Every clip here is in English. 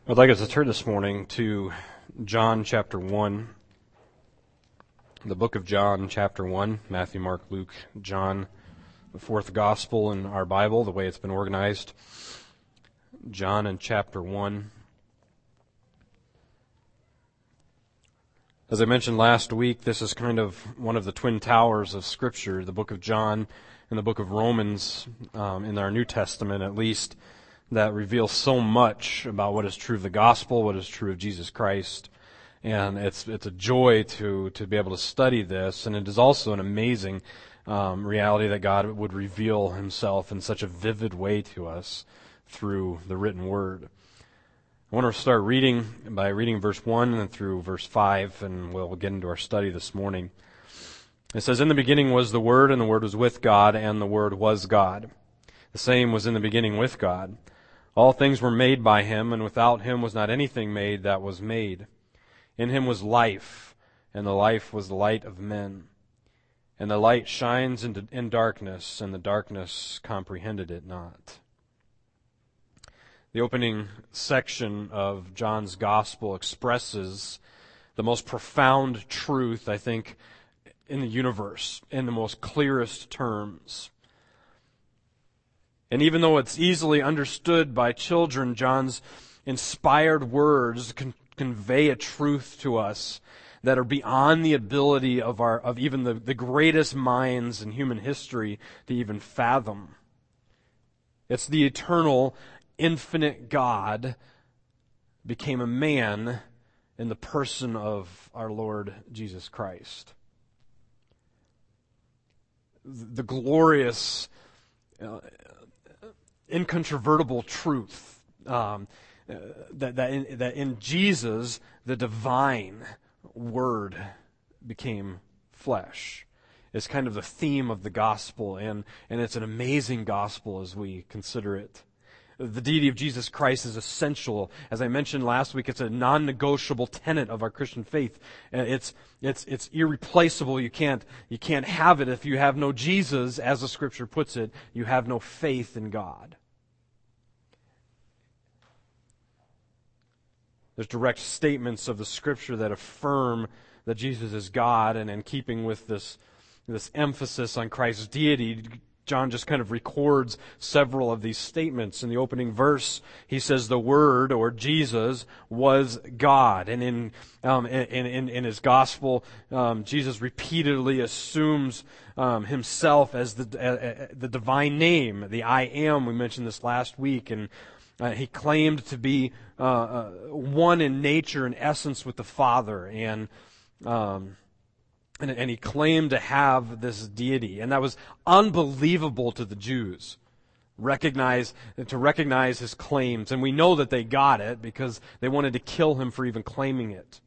I'd like us to turn this morning to John chapter 1, the book of John chapter 1, Matthew, Mark, Luke, John, the fourth gospel in our Bible, the way it's been organized. John in chapter 1. As I mentioned last week, this is kind of one of the twin towers of Scripture, the book of John and the book of Romans, in our New Testament at least, that reveals so much about what is true of the gospel, what is true of Jesus Christ. And it's a joy to be able to study this, and it is also an amazing reality that God would reveal himself in such a vivid way to us through the written word. I want to start reading by reading verse 1 and through verse 5, and we'll get into our study this morning. It says, "In the beginning was the Word, and the Word was with God, and the Word was God. The same was in the beginning with God. All things were made by him, and without him was not anything made that was made. In him was life, and the life was the light of men. And the light shines in darkness, and the darkness comprehended it not." The opening section of John's Gospel expresses the most profound truth, I think, in the universe, in the most clearest terms. And even though it's easily understood by children, John's inspired words convey a truth to us that are beyond the ability of even the greatest minds in human history to even fathom. It's the eternal, infinite God became a man in the person of our Lord Jesus Christ. The glorious, incontrovertible truth that in Jesus the divine Word became flesh is kind of the theme of the gospel, and it's an amazing gospel as we consider it. The deity of Jesus Christ is essential. As I mentioned last week, it's a non-negotiable tenet of our Christian faith. It's irreplaceable. You can't have it if you have no Jesus, as the Scripture puts it. You have no faith in God. There's direct statements of the Scripture that affirm that Jesus is God, and in keeping with this emphasis on Christ's deity, John just kind of records several of these statements. In the opening verse, he says the Word, or Jesus, was God. And in his gospel, Jesus repeatedly assumes himself as the divine name, the I Am. We mentioned this last week, and he claimed to be one in nature and essence with the Father, and he claimed to have this deity, and that was unbelievable to the Jews. To recognize his claims, and we know that they got it because they wanted to kill him for even claiming it.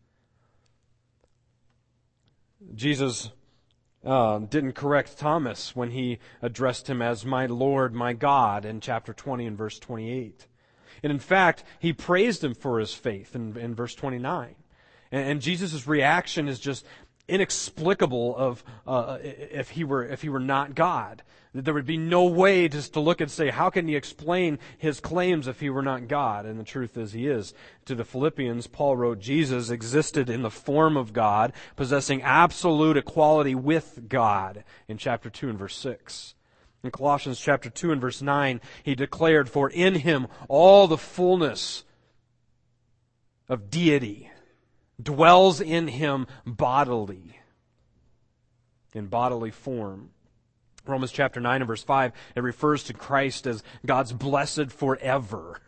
Jesus didn't correct Thomas when he addressed him as "my Lord, my God" in chapter 20 and verse 28. And in fact, he praised him for his faith in verse 29. And Jesus' reaction is just inexplicable of if he were not God. There would be no way just to look and say, how can he explain his claims if he were not God? And the truth is, he is. To the Philippians, Paul wrote, Jesus existed in the form of God, possessing absolute equality with God, in chapter 2 and verse 6. In Colossians chapter 2 and verse 9, he declared, "For in him all the fullness of deity dwells in him bodily," in bodily form. Romans chapter 9 and verse 5, it refers to Christ as God's blessed forever.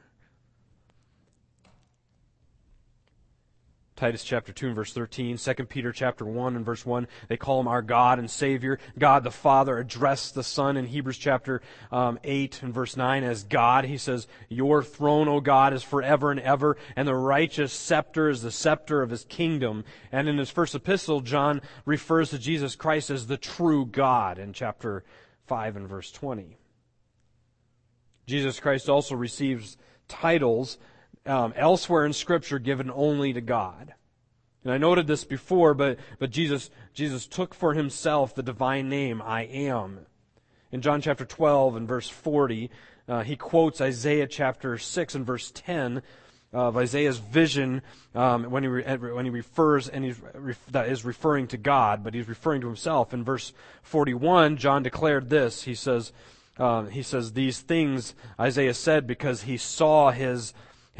Titus chapter 2 and verse 13, 2 Peter chapter 1 and verse 1, they call him our God and Savior. God the Father addressed the Son in Hebrews chapter 8 and verse 9 as God. He says, "Your throne, O God, is forever and ever, and the righteous scepter is the scepter of his kingdom." And in his first epistle, John refers to Jesus Christ as the true God in chapter 5 and verse 20. Jesus Christ also receives titles elsewhere in Scripture given only to God. And I noted this before, but Jesus took for himself the divine name, I Am. In John chapter 12 and verse 40, he quotes Isaiah chapter 6 and verse 10, of Isaiah's vision when he refers, and that is referring to God, but he's referring to himself. In verse 41, John declared this. He says, these things Isaiah said because he saw his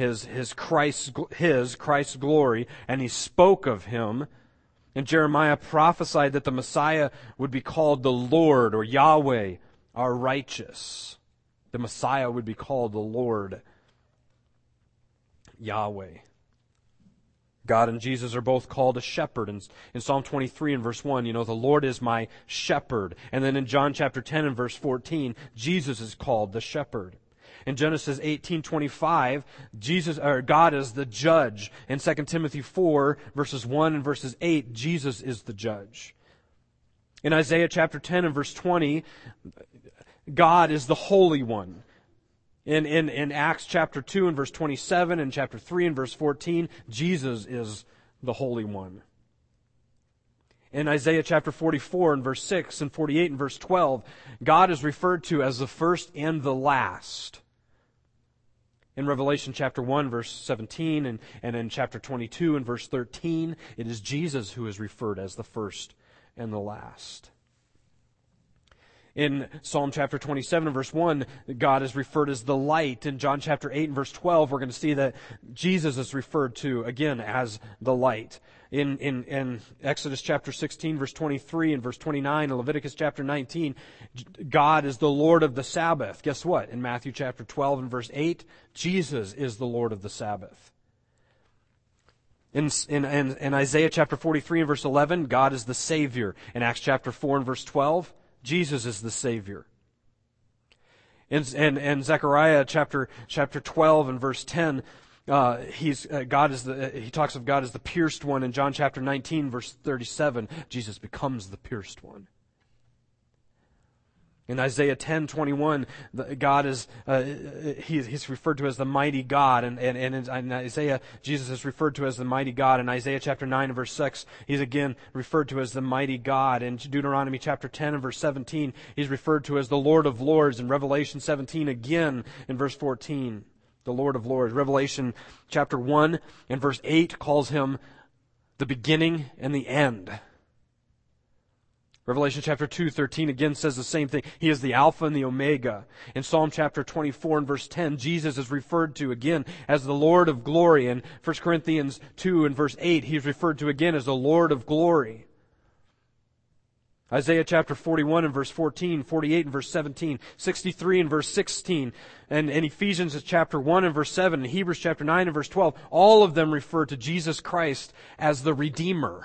Christ's glory, and he spoke of him. And Jeremiah prophesied that the Messiah would be called the Lord, or Yahweh, our righteous. The Messiah would be called the Lord, Yahweh. God and Jesus are both called a shepherd. In Psalm 23 and verse 1, the Lord is my shepherd. And then in John chapter 10 and verse 14, Jesus is called the shepherd. In Genesis 18:25, God is the judge. In 2 Timothy 4, verses 1 and verses 8, Jesus is the judge. In Isaiah chapter 10 and verse 20, God is the Holy One. In Acts chapter 2 and verse 27 and chapter 3 and verse 14, Jesus is the Holy One. In Isaiah chapter 44 and verse 6 and 48 and verse 12, God is referred to as the first and the last. In Revelation chapter 1 verse 17 and in chapter 22 and verse 13, it is Jesus who is referred as the first and the last. In Psalm chapter 27 and verse 1, God is referred as the light. In John chapter 8 and verse 12, we're going to see that Jesus is referred to again as the light. In Exodus chapter 16 verse 23 and verse 29 and Leviticus chapter 19, God is the Lord of the Sabbath. Guess what? In Matthew chapter 12 and verse 8, Jesus is the Lord of the Sabbath. In Isaiah chapter 43 and verse 11, God is the Savior. In Acts chapter 4 and verse 12, Jesus is the Savior. In Zechariah chapter 12 and verse 10, he talks of God as the pierced one. In John chapter 19 verse 37, Jesus becomes the pierced one. In Isaiah 10:21, God is he's referred to as the mighty God, and in Isaiah, Jesus is referred to as the mighty God. In Isaiah chapter 9 and verse 6, he's again referred to as the mighty God. In Deuteronomy chapter 10 and verse 17, he's referred to as the Lord of Lords. In Revelation 17 again in verse 14, the Lord of Lords. Revelation chapter 1 and verse 8 calls him the beginning and the end. Revelation chapter 2:13 again says the same thing. He is the Alpha and the Omega. In Psalm chapter 24 and verse 10, Jesus is referred to again as the Lord of glory. In 1 Corinthians 2 and verse 8, he's referred to again as the Lord of glory. Isaiah chapter 41 and verse 14, 48 and verse 17, 63 and verse 16, and Ephesians chapter 1 and verse 7, and Hebrews chapter 9 and verse 12, all of them refer to Jesus Christ as the Redeemer.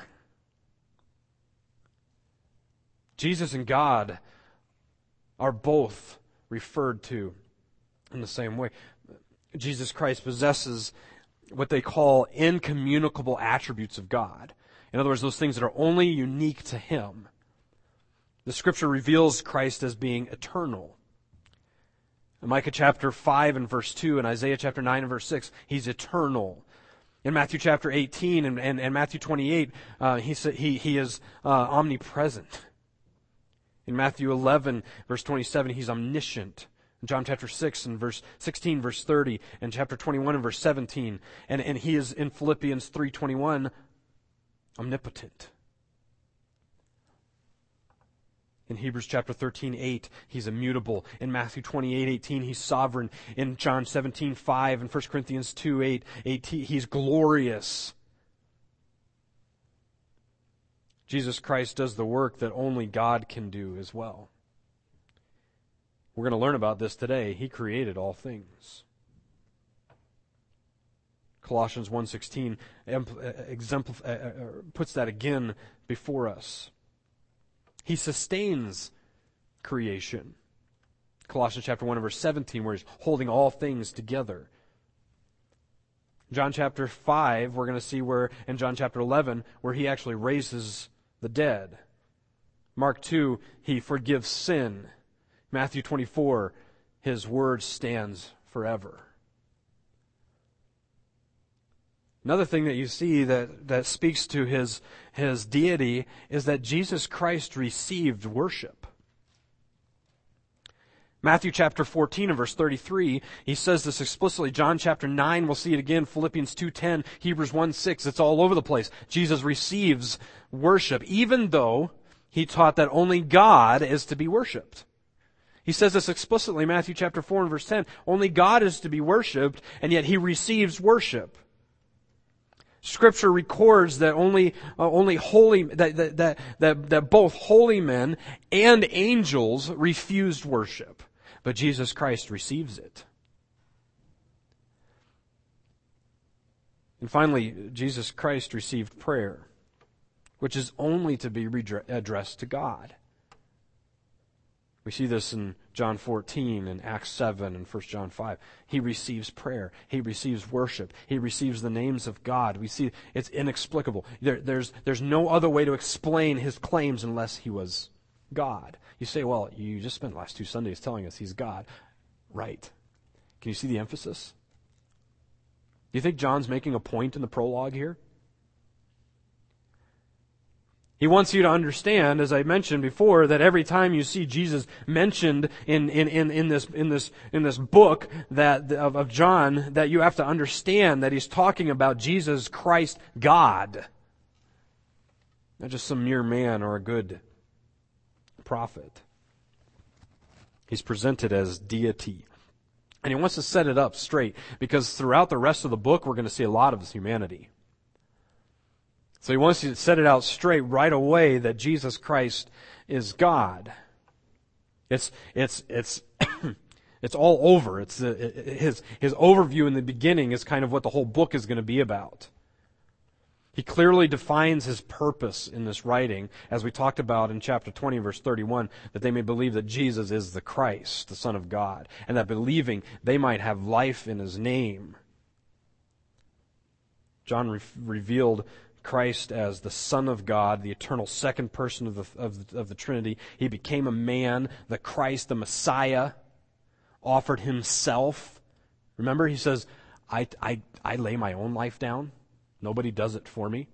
Jesus and God are both referred to in the same way. Jesus Christ possesses what they call incommunicable attributes of God. In other words, those things that are only unique to Him. The Scripture reveals Christ as being eternal. In Micah chapter 5 and verse 2 and Isaiah chapter 9 and verse 6, He's eternal. In Matthew chapter 18 and Matthew 28, He is omnipresent. In Matthew 11, verse 27, He's omniscient. In John chapter 6 and verse 16, verse 30, and chapter 21 and verse 17. And He is in Philippians 3:21, omnipotent. In Hebrews chapter 13:8, He's immutable. In Matthew 28:18, He's sovereign. In John 17:5 and 1 Corinthians 2:8, He's glorious. Jesus Christ does the work that only God can do as well. We're going to learn about this today. He created all things. Colossians 1:16 puts that again before us. He sustains creation. Colossians chapter 1 and verse 17, where He's holding all things together. John chapter 5, we're going to see where, in John chapter 11, where He actually raises the dead. Mark 2, He forgives sin. Matthew 24, His word stands forever. Another thing that you see that speaks to His deity is that Jesus Christ received worship. Matthew chapter 14 and verse 33, he says this explicitly. John chapter 9, we'll see it again. Philippians 2:10, Hebrews 1:6, it's all over the place. Jesus receives worship, even though he taught that only God is to be worshiped. He says this explicitly, Matthew chapter 4 and verse 10. Only God is to be worshiped, and yet he receives worship. Scripture records that that both holy men and angels refused worship, but Jesus Christ receives it. And finally, Jesus Christ received prayer, which is only to be addressed to God. We see this in John 14 and Acts 7 and 1 John 5. He receives prayer. He receives worship. He receives the names of God. We see it's inexplicable. There's no other way to explain his claims unless he was God. You say, well, you just spent the last 2 Sundays telling us he's God. Right. Can you see the emphasis? Do you think John's making a point in the prologue here? He wants you to understand, as I mentioned before, that every time you see Jesus mentioned in this book of John, that you have to understand that he's talking about Jesus Christ, God, not just some mere man or a good prophet. He's presented as deity. And he wants to set it up straight, because throughout the rest of the book, we're going to see a lot of his humanity. So he wants you to set it out straight right away that Jesus Christ is God. It's it's all over. It's his overview in the beginning is kind of what the whole book is going to be about. He clearly defines his purpose in this writing, as we talked about in chapter 20, verse 31, that they may believe that Jesus is the Christ, the Son of God, and that believing they might have life in his name. John revealed Christ as the Son of God, the eternal second person of the Trinity. He became a man, the Christ, the Messiah, offered himself. Remember, he says, I lay my own life down. Nobody does it for me.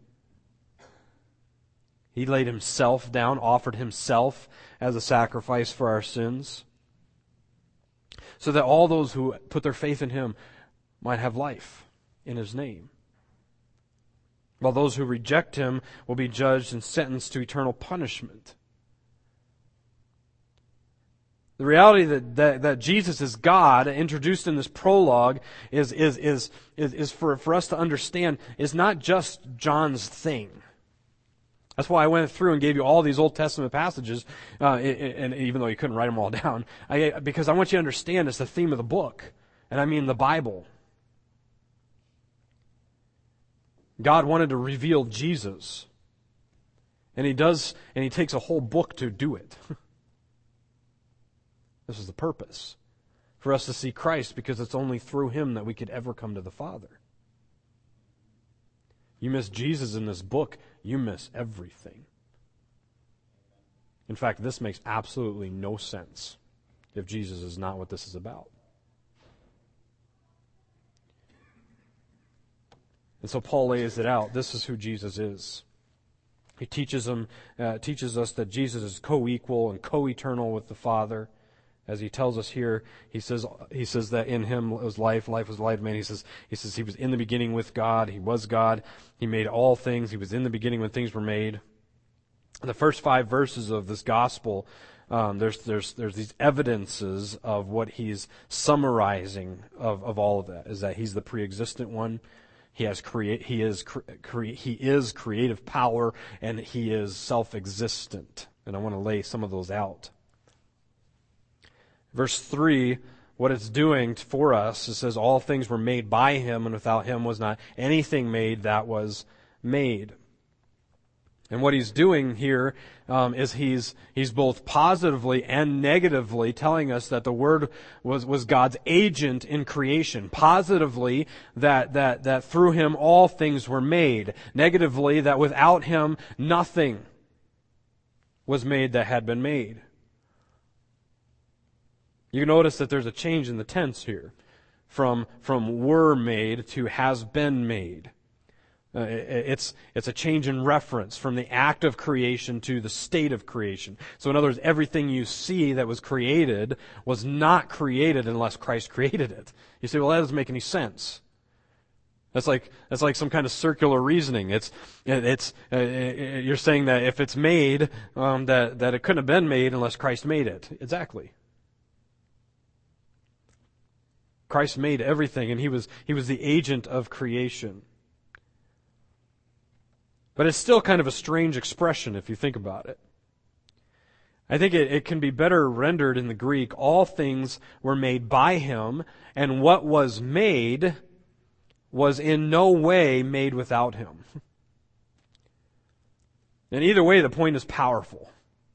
He laid himself down, offered himself as a sacrifice for our sins, so that all those who put their faith in him might have life in his name, while those who reject him will be judged and sentenced to eternal punishment. The reality that Jesus is God, introduced in this prologue, is for us to understand, is not just John's thing. That's why I went through and gave you all these Old Testament passages, and even though you couldn't write them all down, because I want you to understand it's the theme of the book, and I mean the Bible. God wanted to reveal Jesus, and he takes a whole book to do it. This is the purpose, for us to see Christ, because it's only through him that we could ever come to the Father. You miss Jesus in this book, you miss everything. In fact, this makes absolutely no sense if Jesus is not what this is about. And so Paul lays it out. This is who Jesus is. He teaches us that Jesus is co-equal and co-eternal with the Father. As he tells us here, he says that in him was life, life was the light of man. He says he was in the beginning with God. He was God. He made all things. He was in the beginning when things were made. In the first 5 verses of this gospel, there's these evidences of what he's summarizing of all of that. Is that he's the pre-existent one. He is creative power, and he is self-existent. And I want to lay some of those out. Verse 3, what it's doing for us, it says, all things were made by him, and without him was not anything made that was made. And what he's doing here is he's both positively and negatively telling us that the Word was God's agent in creation. Positively, that through him all things were made. Negatively, that without him nothing was made that had been made. You notice that there's a change in the tense here, from were made to has been made. It's a change in reference from the act of creation to the state of creation. So in other words, everything you see that was created was not created unless Christ created it. You say, well, that doesn't make any sense. That's like some kind of circular reasoning. You're saying that if it's made, that it couldn't have been made unless Christ made it. Exactly. Christ made everything, and He was the agent of creation. But it's still kind of a strange expression if you think about it. I think it can be better rendered in the Greek, all things were made by Him, and what was made was in no way made without Him. And either way, the point is powerful.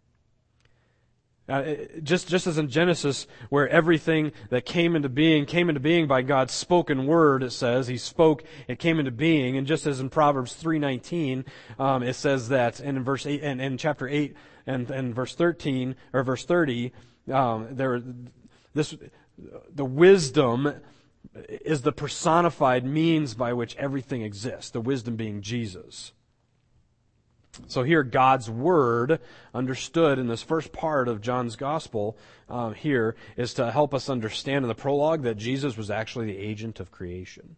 Just as in Genesis, where everything that came into being by God's spoken word, it says, He spoke, it came into being. And just as in Proverbs 3:19, it says that, and in verse 8, and in chapter 8 and verse 13, or verse 30, the wisdom is the personified means by which everything exists, the wisdom being Jesus. So here, God's Word, understood in this first part of John's Gospel, here, is to help us understand in the prologue that Jesus was actually the agent of creation.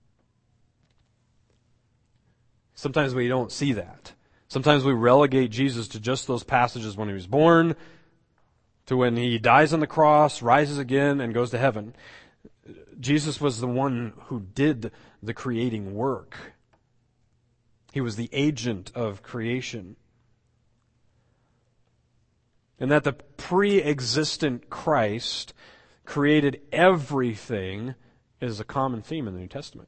Sometimes we don't see that. Sometimes we relegate Jesus to just those passages when He was born, to when He dies on the cross, rises again, and goes to heaven. Jesus was the one who did the creating work. He was the agent of creation. And that the pre-existent Christ created everything is a common theme in the New Testament.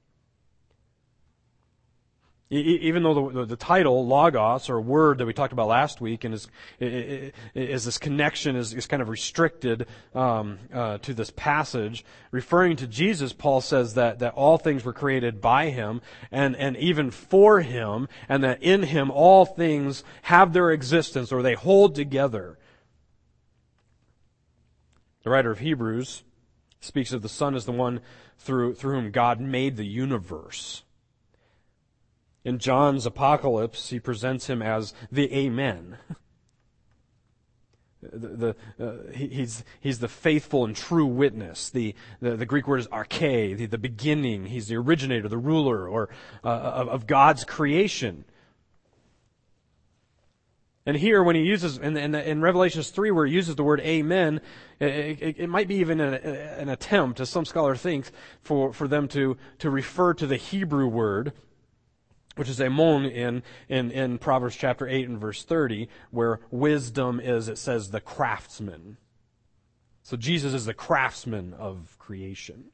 Even though the title, Logos, or word that we talked about last week, and is this connection is kind of restricted to this passage, referring to Jesus, Paul says that all things were created by Him, and even for Him, and that in Him all things have their existence, or they hold together. The writer of Hebrews speaks of the Son as the one through whom God made the universe. In John's Apocalypse, he presents Him as the Amen. He's the faithful and true witness. The Greek word is arche, the beginning. He's the originator, the ruler, or of God's creation. And here, when he uses, in Revelation 3, where he uses the word amen, it might be even an attempt, as some scholar thinks, for them to refer to the Hebrew word, which is amon in Proverbs chapter 8 and verse 30, where wisdom is, it says, the craftsman. So Jesus is the craftsman of creation.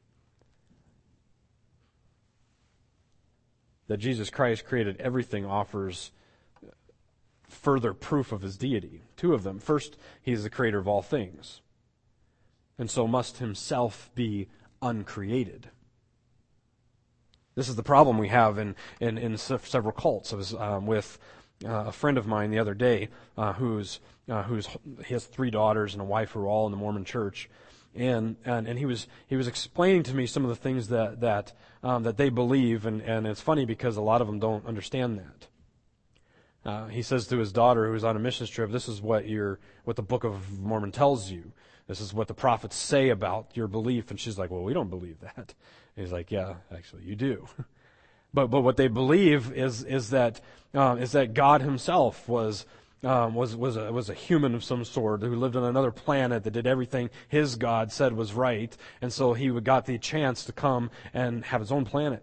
That Jesus Christ created everything offers further proof of His deity. Two of them. First, He is the creator of all things, and so must Himself be uncreated. This is the problem we have in several cults. I was with a friend of mine the other day he has 3 daughters and a wife who are all in the Mormon Church, and he was explaining to me some of the things that they believe, and it's funny because a lot of them don't understand that. He says to his daughter, who is on a missions trip, "This is what the Book of Mormon tells you. This is what the prophets say about your belief." And she's like, "Well, we don't believe that." And he's like, "Yeah, actually, you do." But what they believe is that God Himself was a human of some sort who lived on another planet that did everything His God said was right, and so He got the chance to come and have His own planet.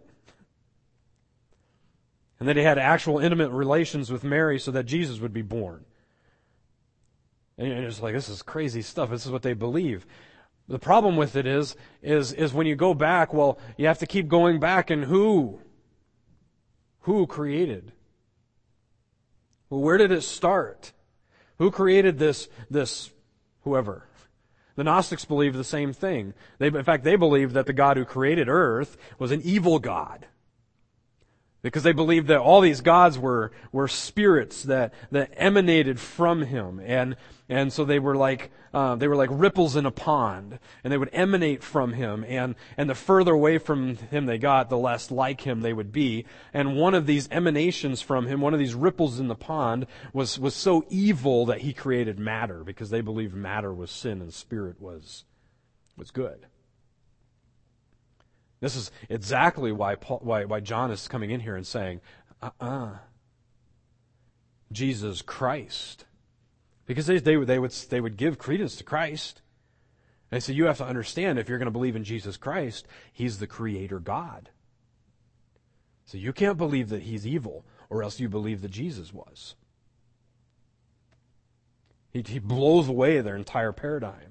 And that He had actual intimate relations with Mary so that Jesus would be born. And you're just like, this is crazy stuff. This is what they believe. The problem with it is when you go back, well, you have to keep going back, and who created? Well, where did it start? Who created this whoever? The Gnostics believed the same thing. In fact, they believed that the God who created earth was an evil God. Because they believed that all these gods were spirits that emanated from him, and so they were like ripples in a pond, and they would emanate from him, and the further away from him they got, the less like him they would be. And one of these emanations from him, one of these ripples in the pond, was so evil that he created matter, because they believed matter was sin and spirit was good. This is exactly why John is coming in here and saying, Jesus Christ. Because they would give credence to Christ. And so you have to understand, if you're going to believe in Jesus Christ, He's the Creator God. So you can't believe that He's evil, or else you believe that Jesus was. He blows away their entire paradigm.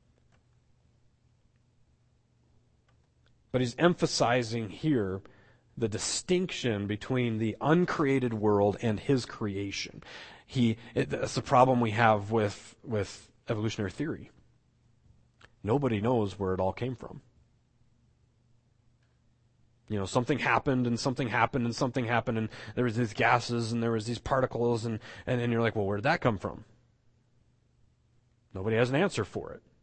But he's emphasizing here the distinction between the uncreated world and his creation. That's the problem we have with evolutionary theory. Nobody knows where it all came from. Something happened, and something happened, and something happened, and there was these gases, and there was these particles, and you're like, well, where did that come from? Nobody has an answer for it.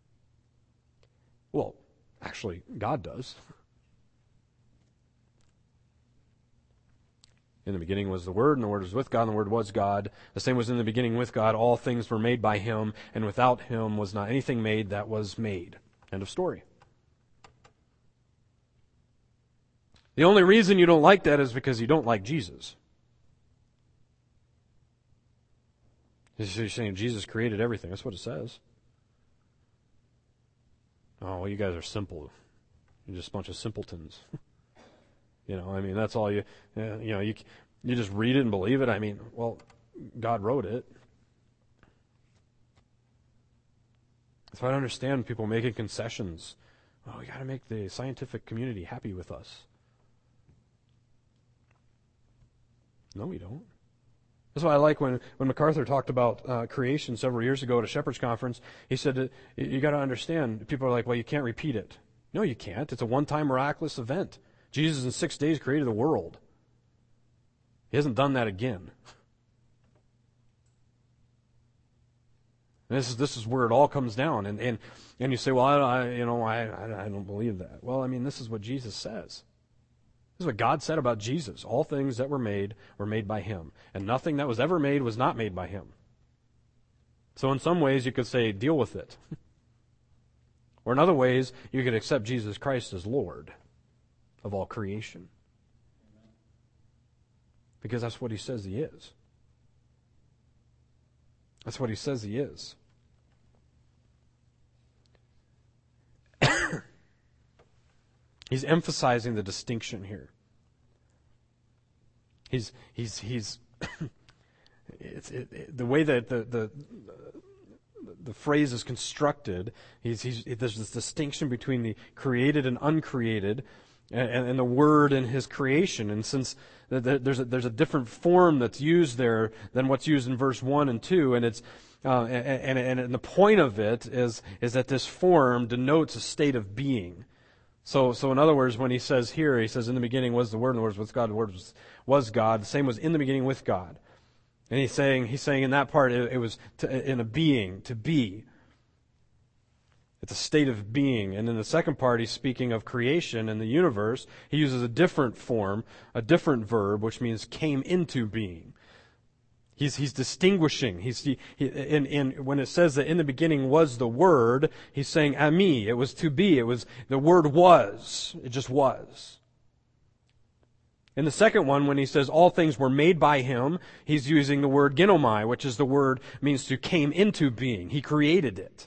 Well, actually, God does. In the beginning was the Word, and the Word was with God, and the Word was God. The same was in the beginning with God. All things were made by Him, and without Him was not anything made that was made. End of story. The only reason you don't like that is because you don't like Jesus. You're saying Jesus created everything. That's what it says. Oh, well, you guys are simple. You're just a bunch of simpletons. That's all you just read it and believe it. Well, God wrote it. So I don't understand people making concessions. Oh, we got to make the scientific community happy with us. No, we don't. That's why I like when MacArthur talked about creation several years ago at a Shepherd's Conference. He said that you got to understand. People are like, well, you can't repeat it. No, you can't. It's a one-time miraculous event. Jesus in 6 days created the world. He hasn't done that again. And this is where it all comes down. And you say, well, I don't believe that. Well, this is what Jesus says. This is what God said about Jesus. All things that were made by Him. And nothing that was ever made was not made by Him. So in some ways you could say, deal with it. Or in other ways, you could accept Jesus Christ as Lord of all creation. Because that's what He says He is. That's what He says He is. He's emphasizing the distinction here. He's the way that the phrase is constructed. There's this distinction between the created and uncreated, and the Word and His creation. And since there's a different form that's used there than what's used in verse 1 and 2, and it's and the point of it is that this form denotes a state of being. So in other words, when he says, in the beginning was the Word, and the Word was with God, the Word was God. The same was in the beginning with God. And he's saying in that part, it was in a being, to be. It's a state of being. And in the second part, he's speaking of creation and the universe. He uses a different form, a different verb, which means came into being. He's distinguishing. When it says that in the beginning was the Word, he's saying ami. It was to be. The Word was. It just was. In the second one, when he says all things were made by Him, he's using the word ginomai, which is the word means to came into being. He created it.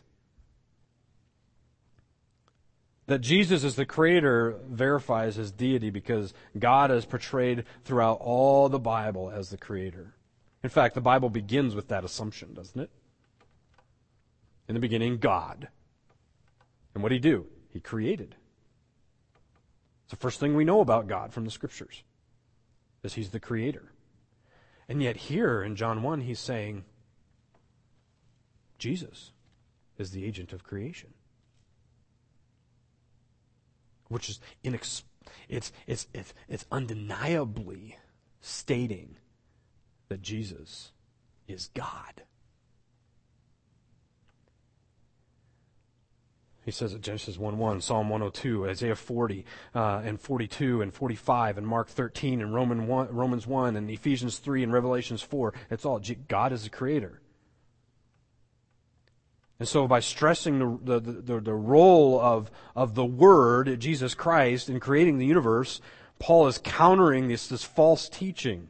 That Jesus is the Creator verifies His deity because God is portrayed throughout all the Bible as the Creator. In fact, the Bible begins with that assumption, doesn't it? In the beginning, God. And what did He do? He created. It's the first thing we know about God from the Scriptures, is He's the Creator. And yet here in John 1, he's saying Jesus is the agent of creation. Which is It's undeniably stating that Jesus is God. He says it Genesis 1:1, Psalm 102, Isaiah 40, and 42, and 45, and Mark 13, and Romans 1, and Ephesians 3, and Revelations 4. It's all God is the creator. And so by stressing the role of the Word, Jesus Christ, in creating the universe, Paul is countering this false teaching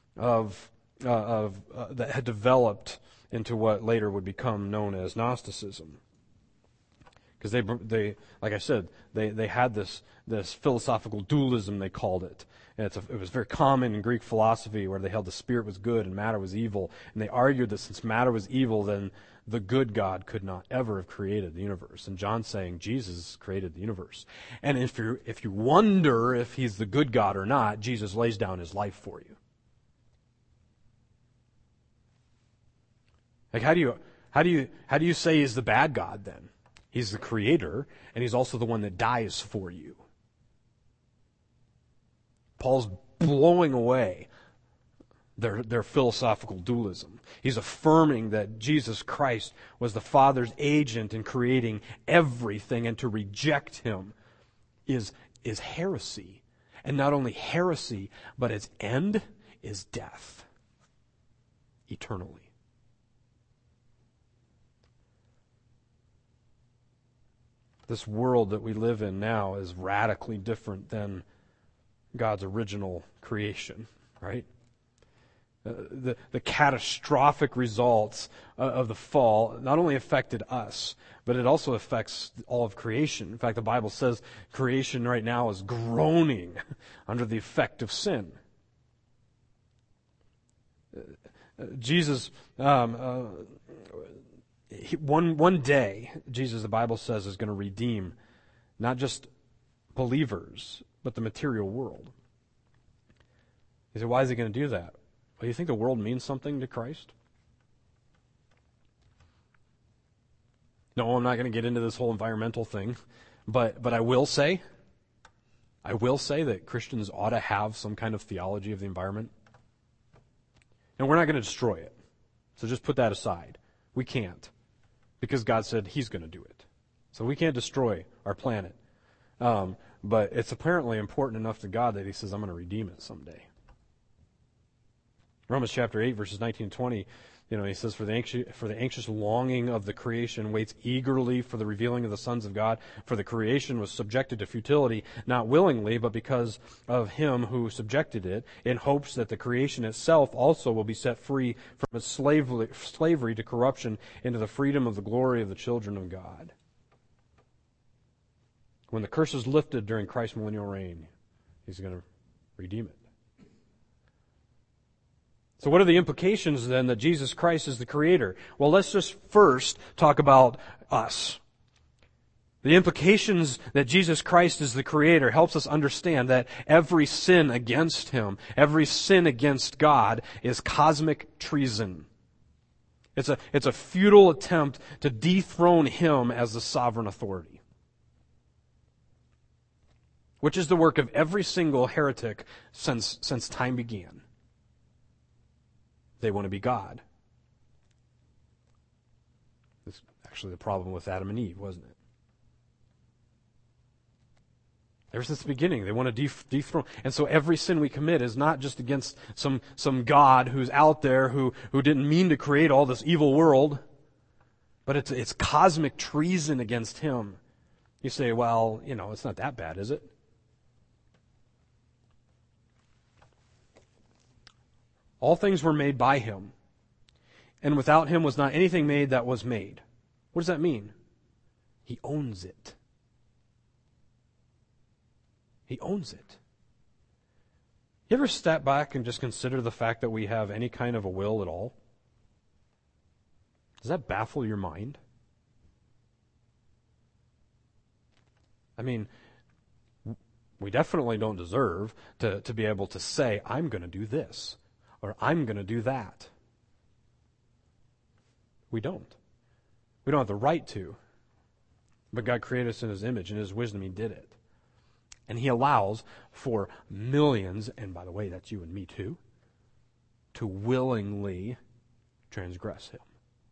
that had developed into what later would become known as Gnosticism. Because they, like I said, they had this philosophical dualism, they called it. And it was very common in Greek philosophy, where they held the spirit was good and matter was evil. And they argued that since matter was evil, then the good God could not ever have created the universe. And John's saying Jesus created the universe. And if you wonder if he's the good God or not, Jesus lays down his life for you. Like how do you say he's the bad God then? He's the creator, and he's also the one that dies for you. Paul's blowing away their philosophical dualism. He's affirming that Jesus Christ was the Father's agent in creating everything, and to reject him is heresy. And not only heresy, but its end is death, eternally. This world that we live in now is radically different than God's original creation, right? The catastrophic results of the fall not only affected us, but it also affects all of creation. In fact, the Bible says creation right now is groaning under the effect of sin. Jesus, one day, Jesus, the Bible says, is going to redeem not just believers, but the material world. You say, why is he going to do that? Well, you think the world means something to Christ? No, I'm not going to get into this whole environmental thing, but I will say that Christians ought to have some kind of theology of the environment. And we're not going to destroy it. So just put that aside. We can't. Because God said he's going to do it. So we can't destroy our planet. But it's apparently important enough to God that he says, I'm going to redeem it someday. Romans chapter 8, verses 19 and 20, he says, for the anxious longing of the creation waits eagerly for the revealing of the sons of God. For the creation was subjected to futility, not willingly, but because of him who subjected it, in hopes that the creation itself also will be set free from its slavery to corruption into the freedom of the glory of the children of God. When the curse is lifted during Christ's millennial reign, he's going to redeem it. So what are the implications then that Jesus Christ is the creator? Well, let's just first talk about us. The implications that Jesus Christ is the creator helps us understand that every sin against him, every sin against God, is cosmic treason. It's a futile attempt to dethrone him as the sovereign authority, which is the work of every single heretic since time began. They want to be God. That's actually the problem with Adam and Eve, wasn't it? Ever since the beginning, they want to dethrone. And so every sin we commit is not just against some God who's out there who didn't mean to create all this evil world, but it's cosmic treason against him. You say, well, it's not that bad, is it? All things were made by him, and without him was not anything made that was made. What does that mean? He owns it. He owns it. You ever step back and just consider the fact that we have any kind of a will at all? Does that baffle your mind? I mean, we definitely don't deserve to be able to say, I'm going to do this. Or I'm going to do that. We don't. We don't have the right to. But God created us in his image. In his wisdom, he did it. And He allows for millions, and by the way, that's you and me too, to willingly transgress Him.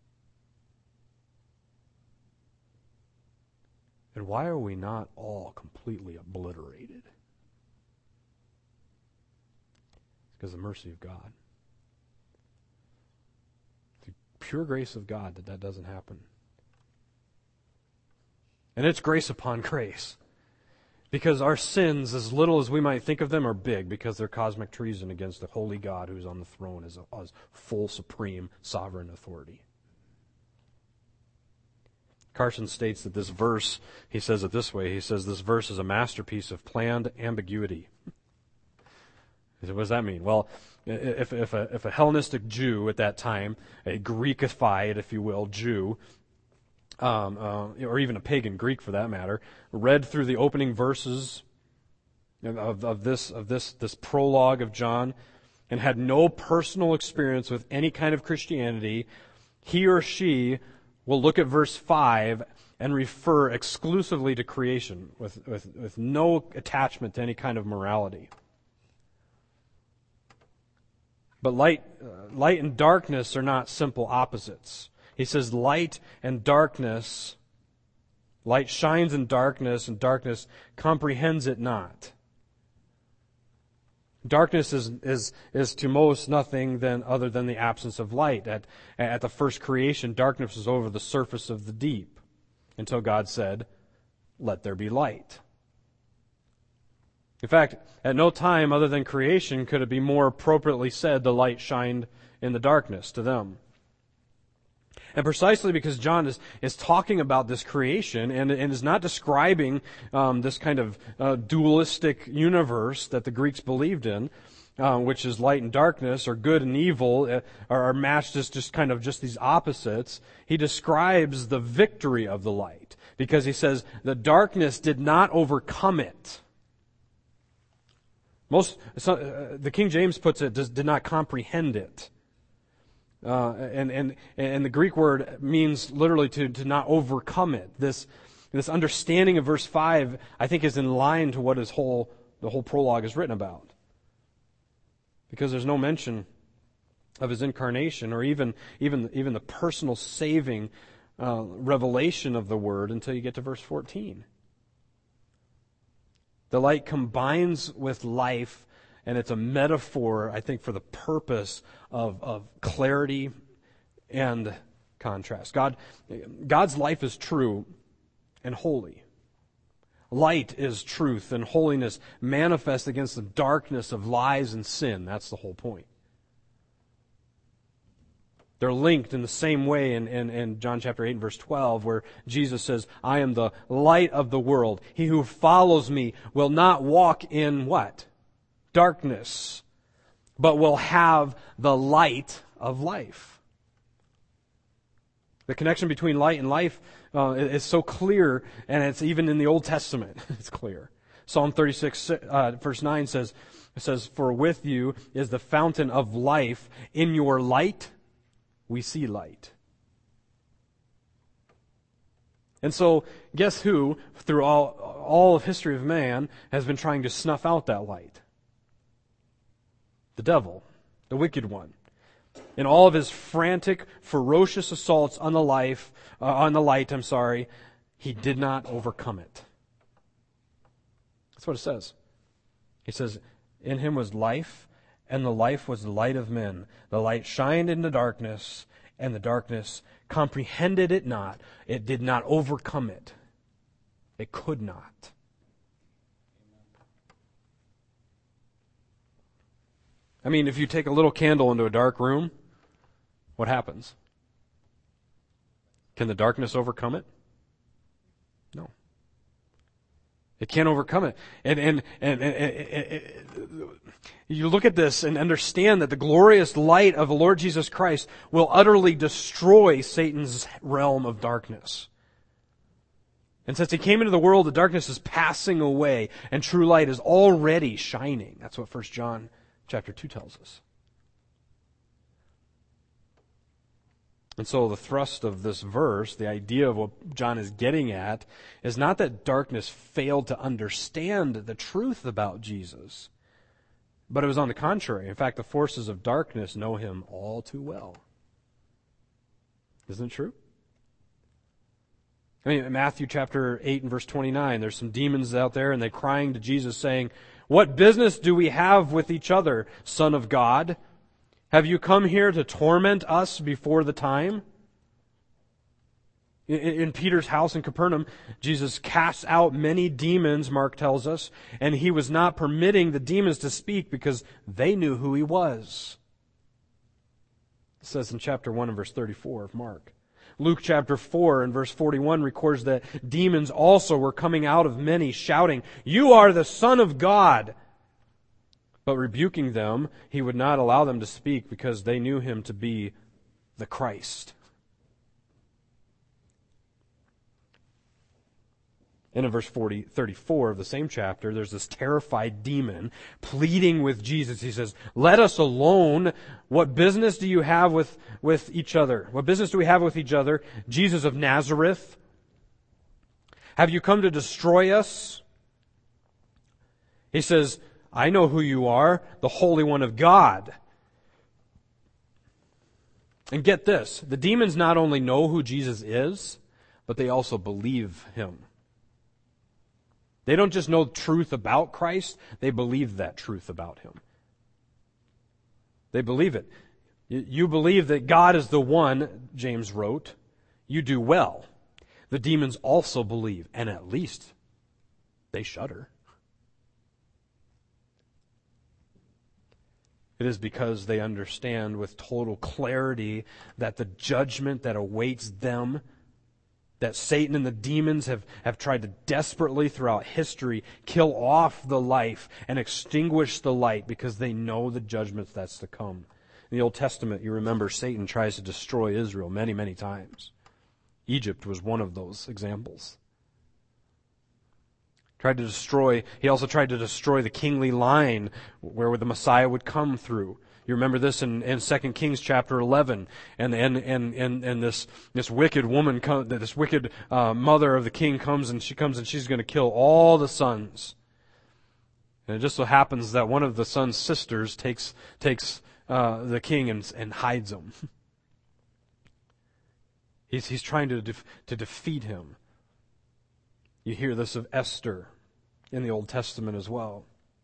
And why are we not all completely obliterated? It's because of the mercy of God. The pure grace of God that doesn't happen. And it's grace upon grace. Because our sins, as little as we might think of them, are big because they're cosmic treason against the holy God who's on the throne as full, supreme, sovereign authority. Carson states that this verse, he says it this way, he says this verse is a masterpiece of planned ambiguity. He said, what does that mean? Well, if a Hellenistic Jew at that time, a Greekified, if you will, Jew, or even a pagan Greek for that matter, read through the opening verses of this prologue of John and had no personal experience with any kind of Christianity, he or she will look at verse 5 and refer exclusively to creation with no attachment to any kind of morality. But light and darkness are not simple opposites. He says light and darkness, light shines in darkness, and darkness comprehends it not. Darkness is to most nothing other than the absence of light. At the first creation, darkness was over the surface of the deep until God said, "Let there be light." In fact, at no time other than creation could it be more appropriately said the light shined in the darkness to them. And precisely because John is talking about this creation and is not describing this kind of dualistic universe that the Greeks believed in, which is light and darkness, or good and evil, are matched as just these opposites. He describes the victory of the light because he says the darkness did not overcome it. The King James puts it, did not comprehend it. And the Greek word means literally to not overcome it. This understanding of verse 5, I think, is in line to what the whole prologue is written about. Because there's no mention of His incarnation or even the personal saving revelation of the Word until you get to verse 14. The light combines with life, and it's a metaphor, I think, for the purpose of clarity and contrast. God's life is true and holy. Light is truth and holiness manifest against the darkness of lies and sin. That's the whole point. They're linked in the same way in John chapter 8 and verse 12, where Jesus says, "I am the light of the world. He who follows me will not walk in" what? Darkness, but will have the light of life. The connection between light and life is so clear, and it's even in the Old Testament. It's clear. Psalm 36, verse 9 says, "For with you is the fountain of life. In your light we see light." And so, guess who, through all of history of man, has been trying to snuff out that light? The devil, the wicked one. In all of his frantic, ferocious assaults on the light, he did not overcome it. That's what it says. He says, "In him was life, and the life was the light of men. The light shined in the darkness, and the darkness comprehended it not." It did not overcome it. It could not. I mean, if you take a little candle into a dark room, what happens? Can the darkness overcome it? No. It can't overcome it. And you look at this and understand that the glorious light of the Lord Jesus Christ will utterly destroy Satan's realm of darkness. And since He came into the world, the darkness is passing away, and true light is already shining. That's what 1 John chapter 2 tells us. And so the thrust of this verse, the idea of what John is getting at, is not that darkness failed to understand the truth about Jesus, but it was on the contrary. In fact, the forces of darkness know him all too well. Isn't it true? I mean, in Matthew chapter 8 and verse 29, there's some demons out there and they're crying to Jesus saying, "What business do we have with each other, Son of God? Have you come here to torment us before the time?" In Peter's house in Capernaum, Jesus casts out many demons, Mark tells us, and he was not permitting the demons to speak because they knew who he was. It says in chapter 1 and verse 34 of Mark. Luke chapter 4 and verse 41 records that demons also were coming out of many, shouting, "You are the Son of God." But rebuking them, he would not allow them to speak because they knew him to be the Christ. And in verse 34 of the same chapter, there's this terrified demon pleading with Jesus. He says, "Let us alone. What business do you have with each other? What business do we have with each other? Jesus of Nazareth, have you come to destroy us?" He says, "I know who you are, the Holy One of God." And get this, the demons not only know who Jesus is, but they also believe him. They don't just know truth about Christ, they believe that truth about him. They believe it. You believe that God is the one, James wrote, you do well. The demons also believe, and at least they shudder. It is because they understand with total clarity that the judgment that awaits them, that Satan and the demons have tried to desperately throughout history kill off the life and extinguish the light because they know the judgment that's to come. In the Old Testament, you remember Satan tries to destroy Israel many, many times. Egypt was one of those examples. He also tried to destroy the kingly line where the Messiah would come through. You remember this in 2 Kings chapter 11, and this wicked woman, this wicked mother of the king comes and she's going to kill all the sons. And it just so happens that one of the son's sisters takes the king and hides him. He's trying to defeat him. You hear this of Esther in the Old Testament as well.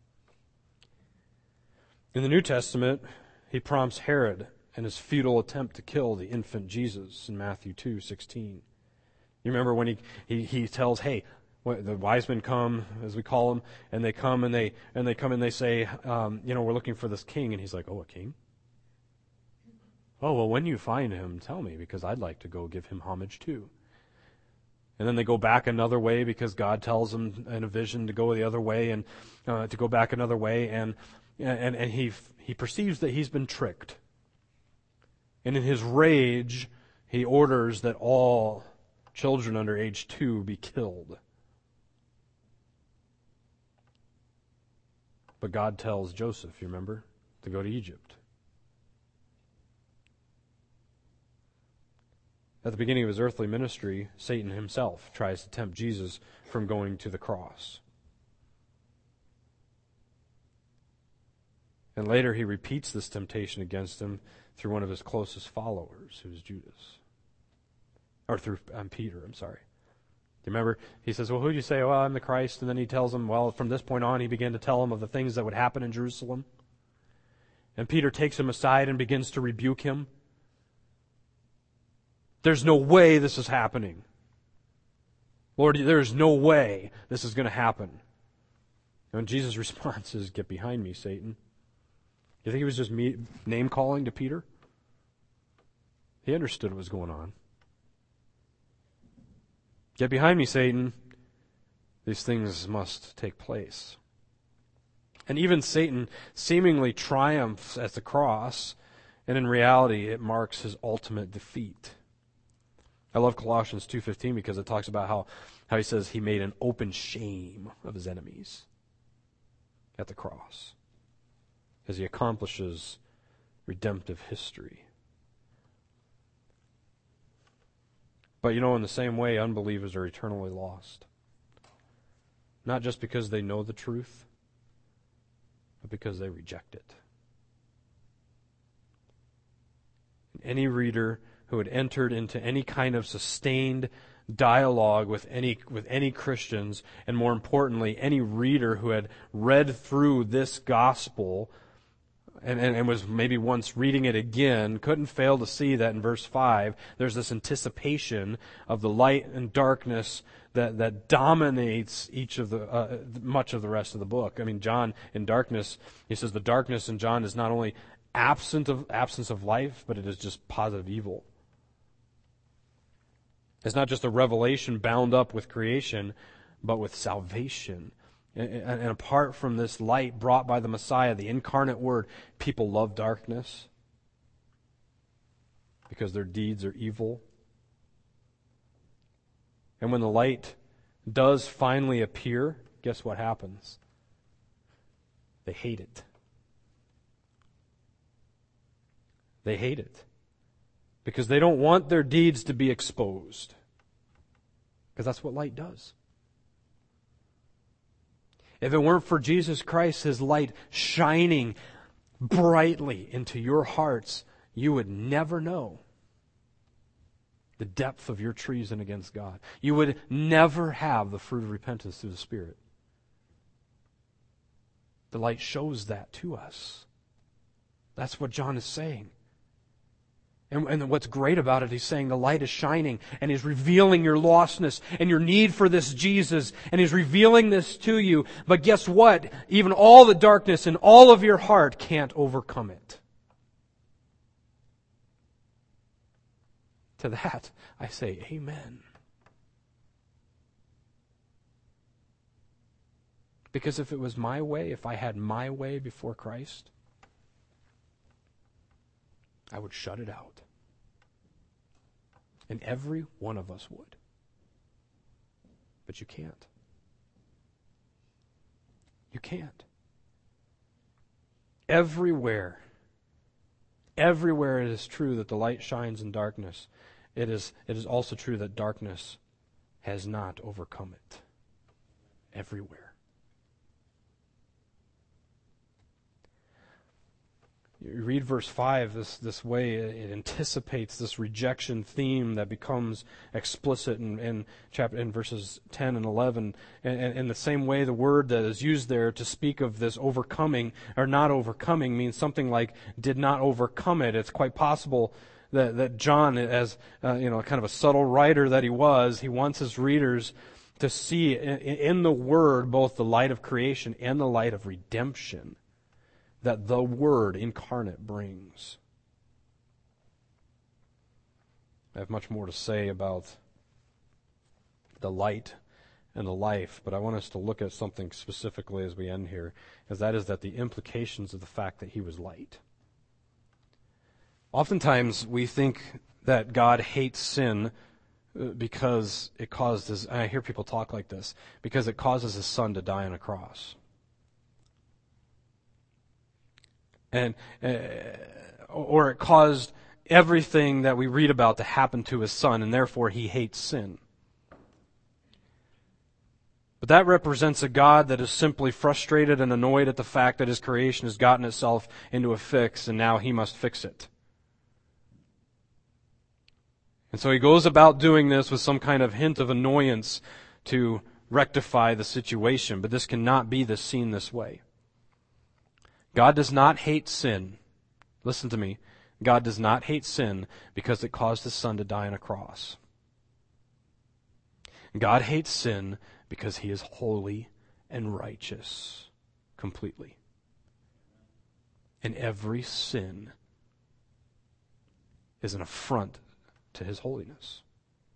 In the New Testament, he prompts Herod in his futile attempt to kill the infant Jesus in Matthew 2:16. You remember when he tells, "Hey, the wise men come," as we call them, and they come and they say, "We're looking for this king," and he's like, "Oh, a king? Oh, well, when you find him, tell me, because I'd like to go give him homage too." And then they go back another way because God tells them in a vision to go the other way and to go back another way, and he perceives that he's been tricked. And in his rage, he orders that all children under age 2 be killed. But God tells Joseph, you remember, to go to Egypt. At the beginning of his earthly ministry, Satan himself tries to tempt Jesus from going to the cross. And later he repeats this temptation against him through one of his closest followers, who is Judas. Or through Peter, I'm sorry. Do you remember? He says, "Well, who do you say? Well, I'm the Christ." And then he tells him, well, from this point on, he began to tell him of the things that would happen in Jerusalem. And Peter takes him aside and begins to rebuke him. "There's no way this is happening. Lord, there is no way this is going to happen." And Jesus' response is, "Get behind me, Satan." You think he was just name-calling to Peter? He understood what was going on. "Get behind me, Satan. These things must take place." And even Satan seemingly triumphs at the cross, and in reality it marks his ultimate defeat. I love Colossians 2:15 because it talks about how he says he made an open shame of his enemies at the cross as he accomplishes redemptive history. But in the same way, unbelievers are eternally lost. Not just because they know the truth, but because they reject it. Any reader who had entered into any kind of sustained dialogue with any Christians, and more importantly, any reader who had read through this gospel and was maybe once reading it again, couldn't fail to see that in verse 5, there's this anticipation of the light and darkness that dominates much of the rest of the book. I mean, John in darkness, he says the darkness in John is not only absence of life, but it is just positive evil. It's not just a revelation bound up with creation, but with salvation. And apart from this light brought by the Messiah, the incarnate Word, people love darkness because their deeds are evil. And when the light does finally appear, guess what happens? They hate it. They hate it because they don't want their deeds to be exposed. Because that's what light does. If it weren't for Jesus Christ, His light shining brightly into your hearts, you would never know the depth of your treason against God. You would never have the fruit of repentance through the Spirit. The light shows that to us. That's what John is saying. And what's great about it, he's saying the light is shining and he's revealing your lostness and your need for this Jesus, and he's revealing this to you. But guess what? Even all the darkness in all of your heart can't overcome it. To that, I say amen. Because if it was my way, if I had my way before Christ, I would shut it out. And every one of us would. But you can't. You can't. Everywhere it is true that the light shines in darkness, it is also true that darkness has not overcome it. Everywhere. You read verse 5 this way, it anticipates this rejection theme that becomes explicit in verses 10 and 11. And in the same way, the word that is used there to speak of this overcoming or not overcoming means something like did not overcome it. It's quite possible that John, as kind of a subtle writer that he wants his readers to see in the word both the light of creation and the light of redemption that the Word incarnate brings. I have much more to say about the light and the life, but I want us to look at something specifically as we end here, as that is that the implications of the fact that He was light. Oftentimes we think that God hates sin because it caused His, and I hear people talk like this, because it causes His Son to die on a cross. Or it caused everything that we read about to happen to His Son, and therefore He hates sin. But that represents a God that is simply frustrated and annoyed at the fact that His creation has gotten itself into a fix, and now He must fix it. And so He goes about doing this with some kind of hint of annoyance to rectify the situation, but this cannot be seen this way. God does not hate sin. Listen to me. God does not hate sin because it caused His Son to die on a cross. God hates sin because He is holy and righteous completely. And every sin is an affront to His holiness.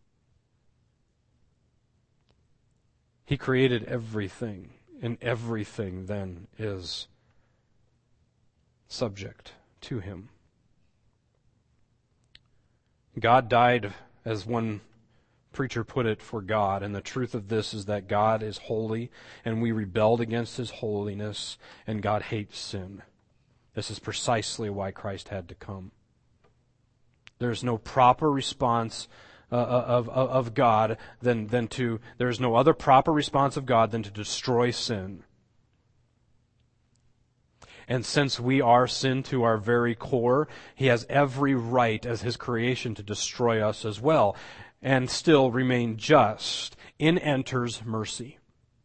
He created everything, and everything then is subject to Him. God died, as one preacher put it, for God, and the truth of this is that God is holy, and we rebelled against His holiness, and God hates sin. This is precisely why Christ had to come. There's no proper response of God than to, there is no other proper response of God than to destroy sin. And since we are sin to our very core, He has every right as His creation to destroy us as well, and still remain just. In enters mercy.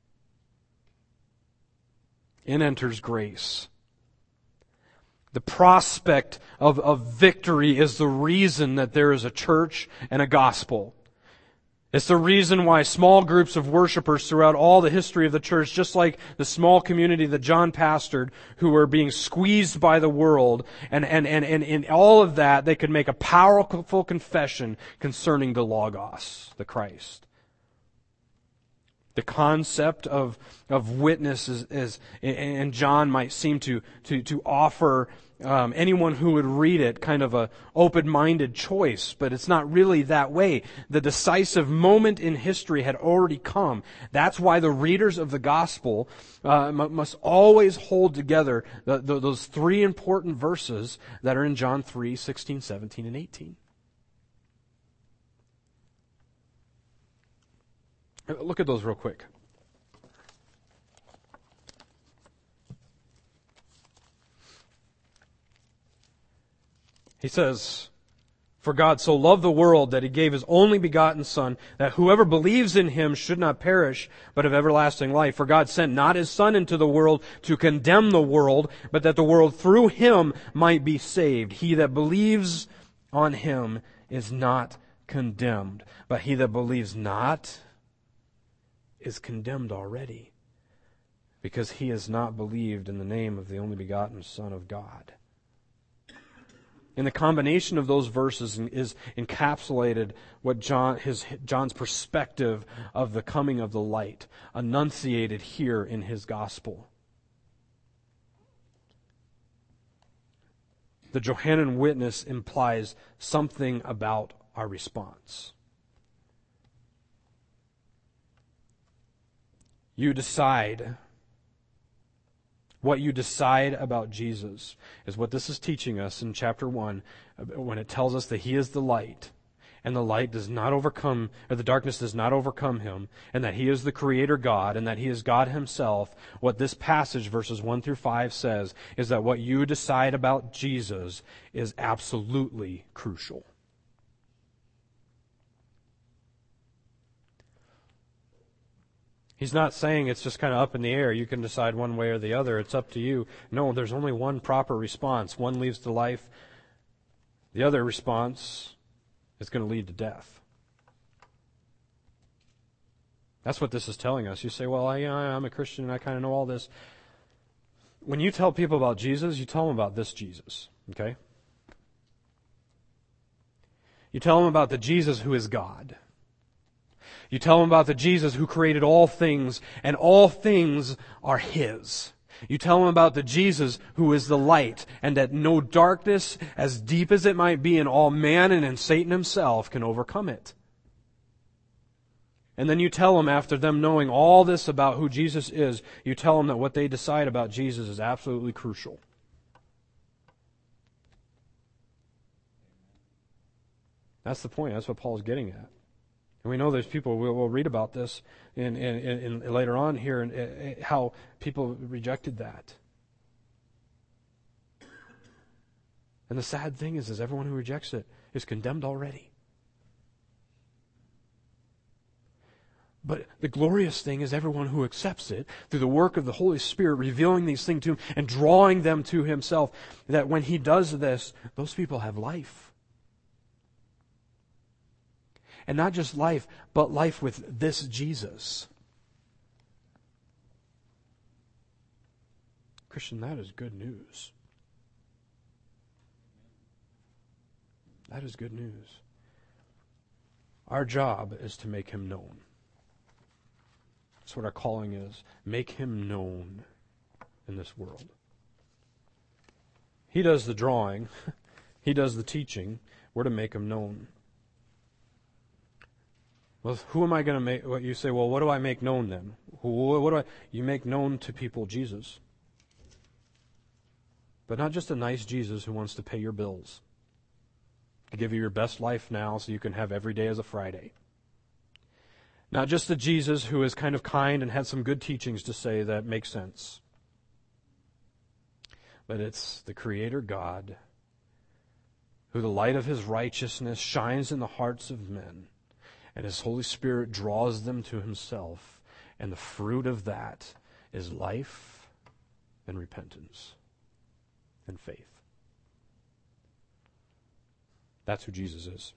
In enters grace. The prospect of victory is the reason that there is a church and a gospel. It's the reason why small groups of worshipers throughout all the history of the church, just like the small community that John pastored, who were being squeezed by the world, and in all of that, they could make a powerful confession concerning the Logos, the Christ. The concept of witness is, and John might seem to offer anyone who would read it kind of a open-minded choice, but it's not really that way. The decisive moment in history had already come. That's why the readers of the gospel must always hold together those three important verses that are in John 3, 16, 17, and 18. Look at those real quick. He says, "For God so loved the world that He gave His only begotten Son, that whoever believes in Him should not perish, but have everlasting life. For God sent not His Son into the world to condemn the world, but that the world through Him might be saved. He that believes on Him is not condemned, but he that believes not is condemned already, because he has not believed in the name of the only begotten Son of God." In the combination of those verses is encapsulated what John's perspective of the coming of the light, enunciated here in his gospel. The Johannine witness implies something about our response. You decide. What you decide about Jesus is what this is teaching us in chapter 1 when it tells us that He is the light, and the light does not overcome, or the darkness does not overcome Him, and that He is the Creator God, and that He is God Himself. What this passage, verses 1 through 5, says is that what you decide about Jesus is absolutely crucial. He's not saying it's just kind of up in the air. You can decide one way or the other. It's up to you. No, there's only one proper response. One leads to life. The other response is going to lead to death. That's what this is telling us. You say, well, I'm a Christian and I kind of know all this. When you tell people about Jesus, you tell them about this Jesus. Okay? You tell them about the Jesus who is God. You tell them about the Jesus who created all things, and all things are His. You tell them about the Jesus who is the light, and that no darkness, as deep as it might be in all man and in Satan himself, can overcome it. And then you tell them, after them knowing all this about who Jesus is, you tell them that what they decide about Jesus is absolutely crucial. That's the point. That's what Paul's getting at. And we know there's people, we'll read about this in later on here, and how people rejected that. And the sad thing is everyone who rejects it is condemned already. But the glorious thing is everyone who accepts it through the work of the Holy Spirit, revealing these things to him and drawing them to Himself, that when He does this, those people have life. And not just life, but life with this Jesus. Christian, that is good news. That is good news. Our job is to make Him known. That's what our calling is. Make Him known in this world. He does the drawing. He does the teaching. We're to make Him known. Well, who am I going to make? What you say, well, what do I make known then? You make known to people Jesus. But not just a nice Jesus who wants to pay your bills. to give you your best life now so you can have every day as a Friday. Not just the Jesus who is kind of kind and had some good teachings to say that make sense, but it's the Creator God who the light of His righteousness shines in the hearts of men, and His Holy Spirit draws them to Himself, and the fruit of that is life and repentance and faith. That's who Jesus is.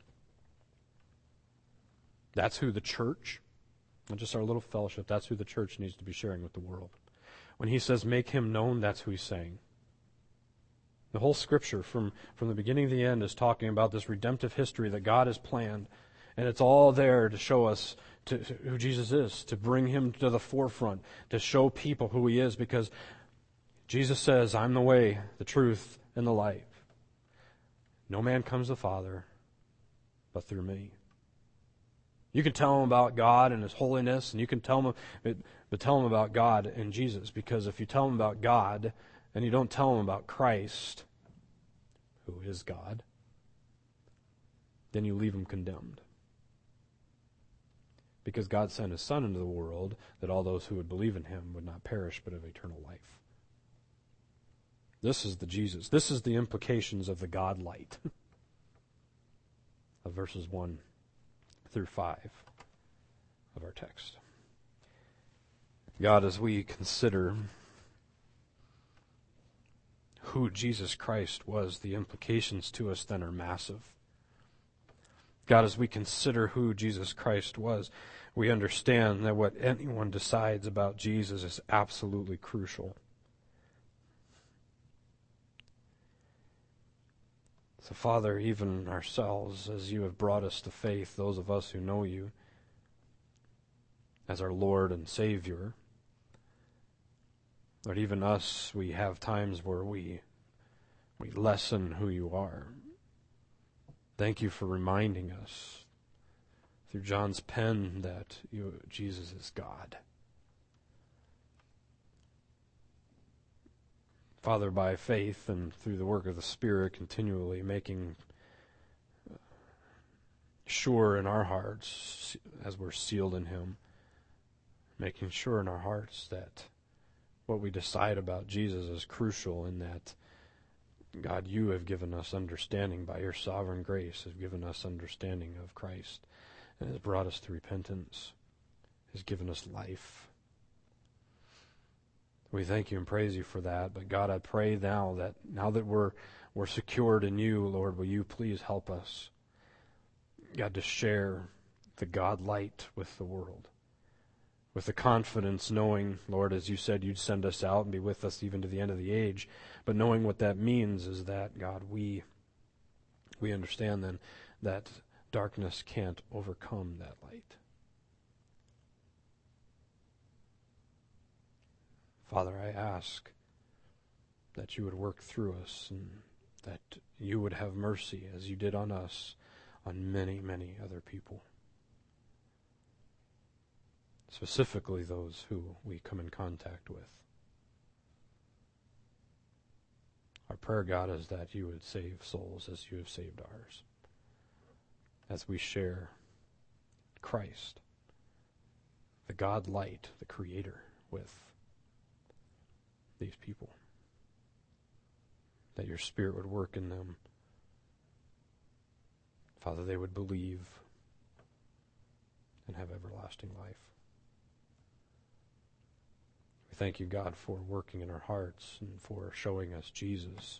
That's who the church, not just our little fellowship, that's who the church needs to be sharing with the world. When He says, make Him known, that's who He's saying. The whole Scripture, from the beginning to the end, is talking about this redemptive history that God has planned. And it's all there to show us to who Jesus is, to bring Him to the forefront, to show people who He is, because Jesus says, I'm the way, the truth, and the life. No man comes to the Father but through me. You can tell them about God and His holiness, and you can tell them, but tell them about God and Jesus, because if you tell them about God and you don't tell them about Christ, who is God, then you leave them condemned. Because God sent His Son into the world that all those who would believe in Him would not perish but have eternal life. This is the Jesus. This is the implications of the God light of verses 1 through 5 of our text. God, as we consider who Jesus Christ was, the implications to us then are massive. God, as we consider who Jesus Christ was, we understand that what anyone decides about Jesus is absolutely crucial. So, Father, even ourselves, as You have brought us to faith, those of us who know You as our Lord and Savior, Lord, even us, we have times where we lessen who You are. Thank You for reminding us through John's pen that Jesus is God. Father, by faith and through the work of the Spirit, continually making sure in our hearts, as we're sealed in Him, making sure in our hearts that what we decide about Jesus is crucial, and that, God, You have given us understanding by Your sovereign grace, have given us understanding of Christ, and has brought us to repentance, has given us life. We thank You and praise You for that. But God, I pray now that we're secured in You, Lord, will You please help us, God, to share the God light with the world, with the confidence knowing, Lord, as You said, You'd send us out and be with us even to the end of the age. But knowing what that means is that, God, we understand then that darkness can't overcome that light. Father, I ask that You would work through us, and that You would have mercy, as You did on us, on many, many other people. Specifically those who we come in contact with. Our prayer, God, is that You would save souls as You have saved ours, as we share Christ, the God light, the Creator, with these people. That Your Spirit would work in them. Father, they would believe and have everlasting life. We thank You, God, for working in our hearts and for showing us Jesus.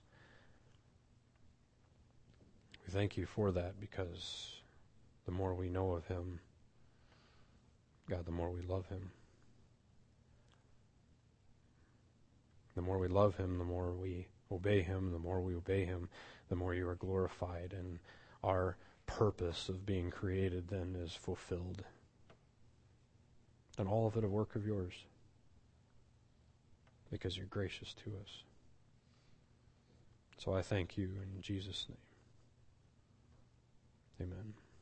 We thank You for that, because the more we know of Him, God, the more we love Him. The more we love Him, the more we obey Him. The more we obey Him, the more You are glorified, and our purpose of being created then is fulfilled. And all of it a work of Yours, because You're gracious to us. So I thank You in Jesus' name. Amen.